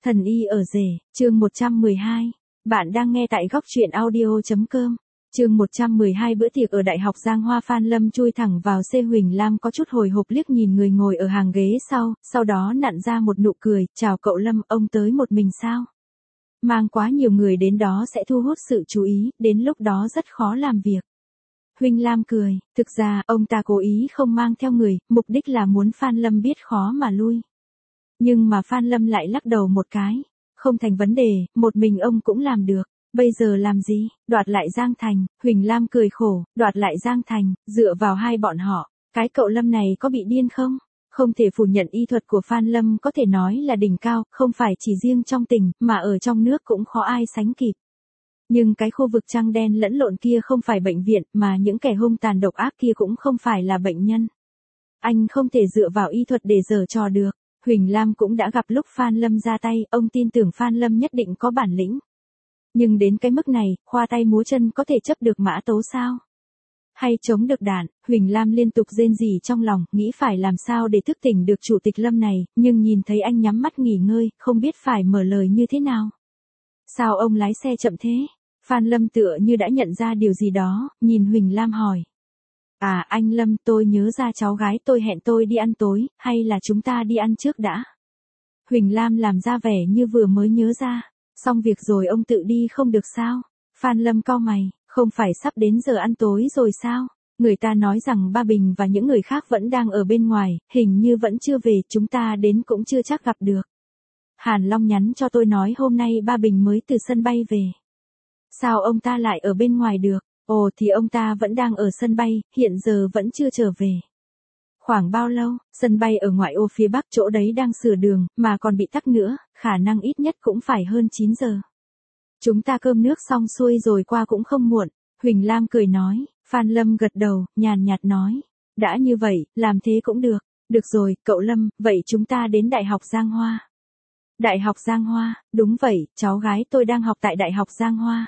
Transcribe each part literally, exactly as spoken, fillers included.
Thần y ở rể, chương một trăm mười hai. Bạn đang nghe tại góc truyện audio chấm com. Chương một trăm mười hai. Bữa tiệc ở Đại học Giang Hoa. Phan Lâm chui thẳng vào xe. Huỳnh Lam có chút hồi hộp liếc nhìn người ngồi ở hàng ghế sau, sau đó nặn ra một nụ cười. Chào cậu Lâm, ông tới một mình sao? Mang quá nhiều người đến đó sẽ thu hút sự chú ý, đến lúc đó rất khó làm việc. Huỳnh Lam cười, thực ra ông ta cố ý không mang theo người, mục đích là muốn Phan Lâm biết khó mà lui. Nhưng mà Phan Lâm lại lắc đầu một cái, không thành vấn đề, một mình ông cũng làm được, bây giờ làm gì, đoạt lại Giang Thành. Huỳnh Lam cười khổ, đoạt lại Giang Thành, dựa vào hai bọn họ, cái cậu Lâm này có bị điên không? Không thể phủ nhận y thuật của Phan Lâm có thể nói là đỉnh cao, không phải chỉ riêng trong tỉnh, mà ở trong nước cũng khó ai sánh kịp. Nhưng cái khu vực trăng đen lẫn lộn kia không phải bệnh viện, mà những kẻ hung tàn độc ác kia cũng không phải là bệnh nhân. Anh không thể dựa vào y thuật để giở trò được. Huỳnh Lam cũng đã gặp lúc Phan Lâm ra tay, ông tin tưởng Phan Lâm nhất định có bản lĩnh. Nhưng đến cái mức này, khoa tay múa chân có thể chấp được mã tấu sao? Hay chống được đạn? Huỳnh Lam liên tục rên rỉ trong lòng, nghĩ phải làm sao để thức tỉnh được chủ tịch Lâm này, nhưng nhìn thấy anh nhắm mắt nghỉ ngơi, không biết phải mở lời như thế nào. Sao ông lái xe chậm thế? Phan Lâm tựa như đã nhận ra điều gì đó, nhìn Huỳnh Lam hỏi. À anh Lâm, tôi nhớ ra cháu gái tôi hẹn tôi đi ăn tối, hay là chúng ta đi ăn trước đã? Huỳnh Lam làm ra vẻ như vừa mới nhớ ra, xong việc rồi ông tự đi không được sao? Phan Lâm cau mày, không phải sắp đến giờ ăn tối rồi sao? Người ta nói rằng Ba Bình và những người khác vẫn đang ở bên ngoài, hình như vẫn chưa về, chúng ta đến cũng chưa chắc gặp được. Hàn Long nhắn cho tôi nói hôm nay Ba Bình mới từ sân bay về. Sao ông ta lại ở bên ngoài được? Ồ thì ông ta vẫn đang ở sân bay, hiện giờ vẫn chưa trở về. Khoảng bao lâu? Sân bay ở ngoại ô phía bắc, chỗ đấy đang sửa đường, mà còn bị tắc nữa, khả năng ít nhất cũng phải hơn chín giờ. Chúng ta cơm nước xong xuôi rồi qua cũng không muộn. Huỳnh Lam cười nói. Phan Lâm gật đầu, nhàn nhạt nói. Đã như vậy, làm thế cũng được. Được rồi, cậu Lâm, vậy chúng ta đến Đại học Giang Hoa. Đại học Giang Hoa, đúng vậy, cháu gái tôi đang học tại Đại học Giang Hoa.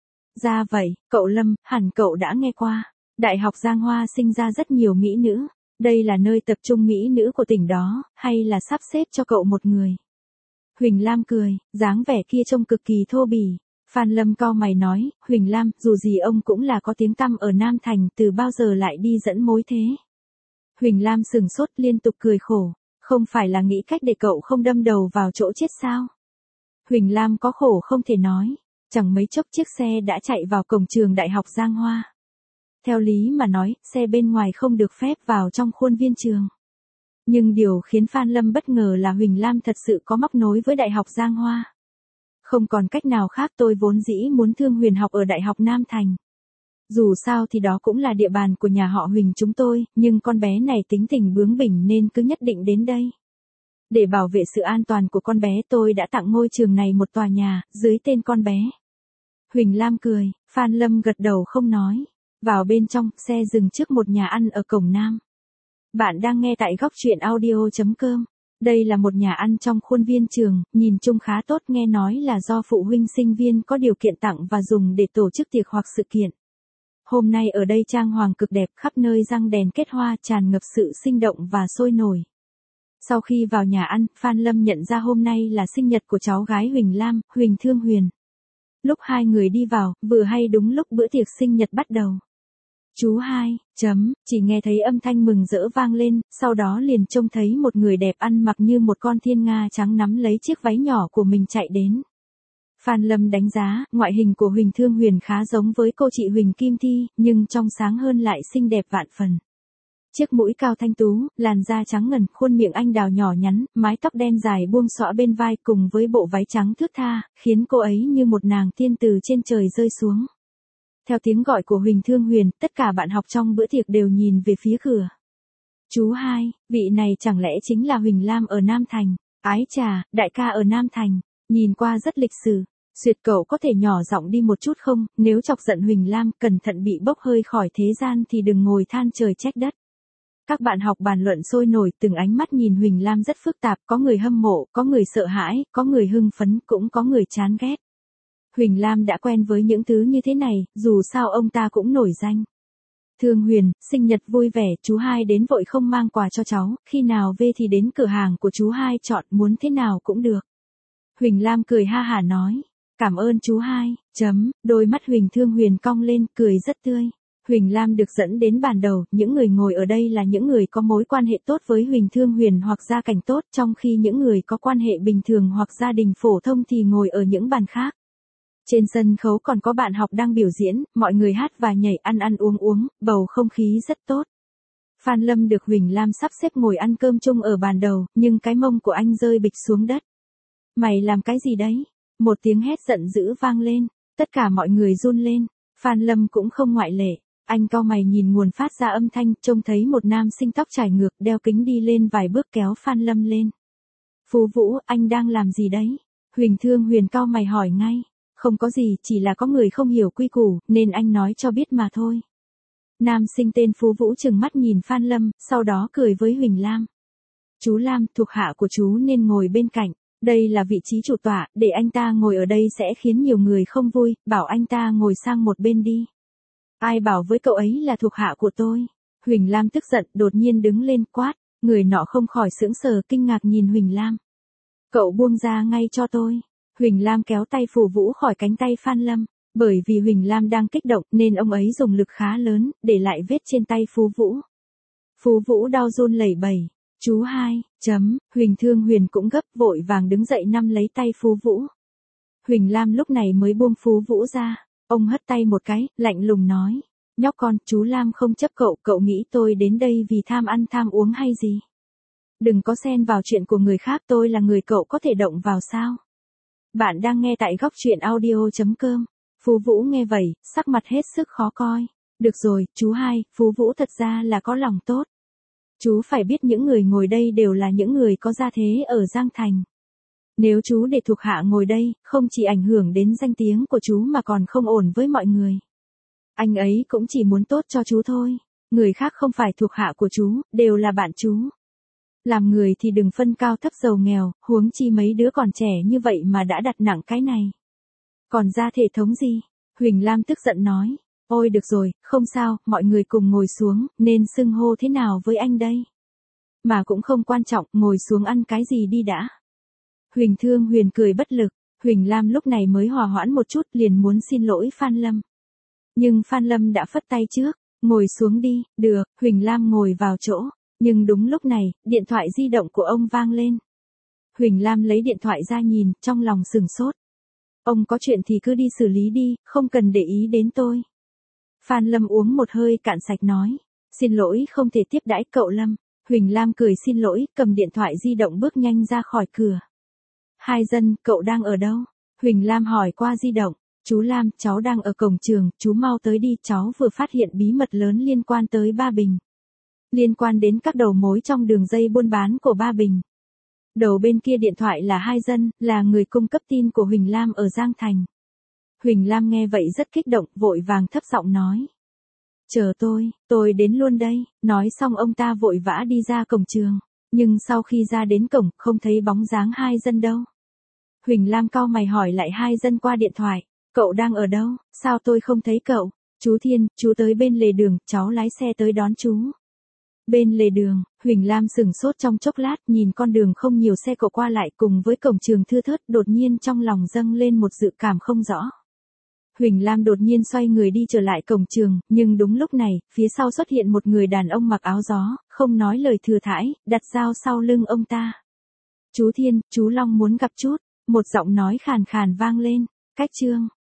Ra vậy, cậu Lâm, hẳn cậu đã nghe qua. Đại học Giang Hoa sinh ra rất nhiều mỹ nữ. Đây là nơi tập trung mỹ nữ của tỉnh đó, hay là sắp xếp cho cậu một người? Huỳnh Lam cười, dáng vẻ kia trông cực kỳ thô bỉ. Phan Lâm cau mày nói, Huỳnh Lam, dù gì ông cũng là có tiếng tăm ở Nam Thành, từ bao giờ lại đi dẫn mối thế? Huỳnh Lam sừng sốt liên tục cười khổ, không phải là nghĩ cách để cậu không đâm đầu vào chỗ chết sao? Huỳnh Lam có khổ không thể nói. Chẳng mấy chốc chiếc xe đã chạy vào cổng trường Đại học Giang Hoa. Theo lý mà nói, xe bên ngoài không được phép vào trong khuôn viên trường. Nhưng điều khiến Phan Lâm bất ngờ là Huỳnh Lam thật sự có móc nối với Đại học Giang Hoa. Không còn cách nào khác, tôi vốn dĩ muốn Thương Huyền học ở Đại học Nam Thành. Dù sao thì đó cũng là địa bàn của nhà họ Huỳnh chúng tôi, nhưng con bé này tính tình bướng bỉnh nên cứ nhất định đến đây. Để bảo vệ sự an toàn của con bé, tôi đã tặng ngôi trường này một tòa nhà, dưới tên con bé. Huỳnh Lam cười, Phan Lâm gật đầu không nói. Vào bên trong, xe dừng trước một nhà ăn ở cổng Nam. Bạn đang nghe tại góc truyện audio chấm com. Đây là một nhà ăn trong khuôn viên trường, nhìn chung khá tốt, nghe nói là do phụ huynh sinh viên có điều kiện tặng và dùng để tổ chức tiệc hoặc sự kiện. Hôm nay ở đây trang hoàng cực đẹp, khắp nơi răng đèn kết hoa, tràn ngập sự sinh động và sôi nổi. Sau khi vào nhà ăn, Phan Lâm nhận ra hôm nay là sinh nhật của cháu gái Huỳnh Lam, Huỳnh Thương Huyền. Lúc hai người đi vào, vừa hay đúng lúc bữa tiệc sinh nhật bắt đầu. Chú hai, chấm, chỉ nghe thấy âm thanh mừng rỡ vang lên, sau đó liền trông thấy một người đẹp ăn mặc như một con thiên nga trắng nắm lấy chiếc váy nhỏ của mình chạy đến. Phan Lâm đánh giá, ngoại hình của Huỳnh Thương Huyền khá giống với cô chị Huỳnh Kim Thi, nhưng trong sáng hơn lại xinh đẹp vạn phần. Chiếc mũi cao thanh tú, làn da trắng ngần, khuôn miệng anh đào nhỏ nhắn, mái tóc đen dài buông xõa bên vai cùng với bộ váy trắng thướt tha, khiến cô ấy như một nàng tiên từ trên trời rơi xuống. Theo tiếng gọi của Huỳnh Thương Huyền, tất cả bạn học trong bữa tiệc đều nhìn về phía cửa. Chú hai, vị này chẳng lẽ chính là Huỳnh Lam ở Nam Thành? Ái chà, đại ca ở Nam Thành, nhìn qua rất lịch sự. Duyệt cậu có thể nhỏ giọng đi một chút không, nếu chọc giận Huỳnh Lam, cẩn thận bị bốc hơi khỏi thế gian thì đừng ngồi than trời trách đất. Các bạn học bàn luận sôi nổi, từng ánh mắt nhìn Huỳnh Lam rất phức tạp, có người hâm mộ, có người sợ hãi, có người hưng phấn, cũng có người chán ghét. Huỳnh Lam đã quen với những thứ như thế này, dù sao ông ta cũng nổi danh. Thương Huyền, sinh nhật vui vẻ, chú hai đến vội không mang quà cho cháu, khi nào về thì đến cửa hàng của chú hai chọn, muốn thế nào cũng được. Huỳnh Lam cười ha hả nói. Cảm ơn chú hai, chấm, đôi mắt Huỳnh Thương Huyền cong lên, cười rất tươi. Huỳnh Lam được dẫn đến bàn đầu, những người ngồi ở đây là những người có mối quan hệ tốt với Huỳnh Thương Huyền hoặc gia cảnh tốt, trong khi những người có quan hệ bình thường hoặc gia đình phổ thông thì ngồi ở những bàn khác. Trên sân khấu còn có bạn học đang biểu diễn, mọi người hát và nhảy, ăn ăn uống uống, bầu không khí rất tốt. Phan Lâm được Huỳnh Lam sắp xếp ngồi ăn cơm chung ở bàn đầu, nhưng cái mông của anh rơi bịch xuống đất. Mày làm cái gì đấy? Một tiếng hét giận dữ vang lên, tất cả mọi người run lên, Phan Lâm cũng không ngoại lệ. Anh cau mày nhìn nguồn phát ra âm thanh, trông thấy một nam sinh tóc trải ngược, đeo kính đi lên vài bước kéo Phan Lâm lên. Phú Vũ, anh đang làm gì đấy? Huỳnh Thương Huyền cau mày hỏi ngay. Không có gì, chỉ là có người không hiểu quy củ, nên anh nói cho biết mà thôi. Nam sinh tên Phú Vũ trừng mắt nhìn Phan Lâm, sau đó cười với Huỳnh Lam. Chú Lam, thuộc hạ của chú nên ngồi bên cạnh. Đây là vị trí chủ tọa, để anh ta ngồi ở đây sẽ khiến nhiều người không vui, bảo anh ta ngồi sang một bên đi. Ai bảo với cậu ấy là thuộc hạ của tôi? Huỳnh Lam tức giận, đột nhiên đứng lên quát, người nọ không khỏi sững sờ kinh ngạc nhìn Huỳnh Lam. Cậu buông ra ngay cho tôi. Huỳnh Lam kéo tay Phù Vũ khỏi cánh tay Phan Lâm, bởi vì Huỳnh Lam đang kích động nên ông ấy dùng lực khá lớn, để lại vết trên tay Phú Vũ. Phú Vũ đau run lẩy bẩy. Chú hai, chấm, Huỳnh Thương Huyền cũng gấp vội vàng đứng dậy nắm lấy tay Phú Vũ. Huỳnh Lam lúc này mới buông Phú Vũ ra, ông hất tay một cái, lạnh lùng nói. Nhóc con, chú Lam không chấp cậu, cậu nghĩ tôi đến đây vì tham ăn tham uống hay gì? Đừng có xen vào chuyện của người khác, tôi là người cậu có thể động vào sao? Bạn đang nghe tại góc truyện audio chấm com. Phú Vũ nghe vậy, sắc mặt hết sức khó coi. Được rồi, chú hai, Phú Vũ thật ra là có lòng tốt. Chú phải biết những người ngồi đây đều là những người có gia thế ở Giang Thành. Nếu chú để thuộc hạ ngồi đây, không chỉ ảnh hưởng đến danh tiếng của chú mà còn không ổn với mọi người. Anh ấy cũng chỉ muốn tốt cho chú thôi. Người khác không phải thuộc hạ của chú, đều là bạn chú. Làm người thì đừng phân cao thấp giàu nghèo, huống chi mấy đứa còn trẻ như vậy mà đã đặt nặng cái này. Còn ra thể thống gì? Huỳnh Lam tức giận nói. Ôi được rồi, không sao, mọi người cùng ngồi xuống, nên xưng hô thế nào với anh đây? Mà cũng không quan trọng, ngồi xuống ăn cái gì đi đã. Huỳnh Thương Huyền cười bất lực, Huỳnh Lam lúc này mới hòa hoãn một chút liền muốn xin lỗi Phan Lâm. Nhưng Phan Lâm đã phất tay trước, ngồi xuống đi, được, Huỳnh Lam ngồi vào chỗ. Nhưng đúng lúc này, điện thoại di động của ông vang lên. Huỳnh Lam lấy điện thoại ra nhìn, trong lòng sừng sốt. Ông có chuyện thì cứ đi xử lý đi, không cần để ý đến tôi. Phan Lâm uống một hơi cạn sạch nói. Xin lỗi không thể tiếp đãi cậu Lâm. Huỳnh Lam cười xin lỗi, cầm điện thoại di động bước nhanh ra khỏi cửa. Hai dân, cậu đang ở đâu? Huỳnh Lam hỏi qua di động. Chú Lam, cháu đang ở cổng trường, chú mau tới đi, cháu vừa phát hiện bí mật lớn liên quan tới Ba Bình. Liên quan đến các đầu mối trong đường dây buôn bán của Ba Bình. Đầu bên kia điện thoại là Hai Dân, là người cung cấp tin của Huỳnh Lam ở Giang Thành. Huỳnh Lam nghe vậy rất kích động, vội vàng thấp giọng nói. Chờ tôi, tôi đến luôn đây. Nói xong ông ta vội vã đi ra cổng trường. Nhưng sau khi ra đến cổng, không thấy bóng dáng Hai Dân đâu. Huỳnh Lam cau mày hỏi lại Hai Dân qua điện thoại. Cậu đang ở đâu, sao tôi không thấy cậu? Chú Thiên, chú tới bên lề đường, cháu lái xe tới đón chú. Bên lề đường, Huỳnh Lam sửng sốt trong chốc lát, nhìn con đường không nhiều xe cộ qua lại cùng với cổng trường thưa thớt, đột nhiên trong lòng dâng lên một dự cảm không rõ. Huỳnh Lam đột nhiên xoay người đi trở lại cổng trường, nhưng đúng lúc này, phía sau xuất hiện một người đàn ông mặc áo gió, không nói lời thừa thãi, đặt dao sau lưng ông ta. Chú Thiên, chú Long muốn gặp chút, một giọng nói khàn khàn vang lên. Cách chương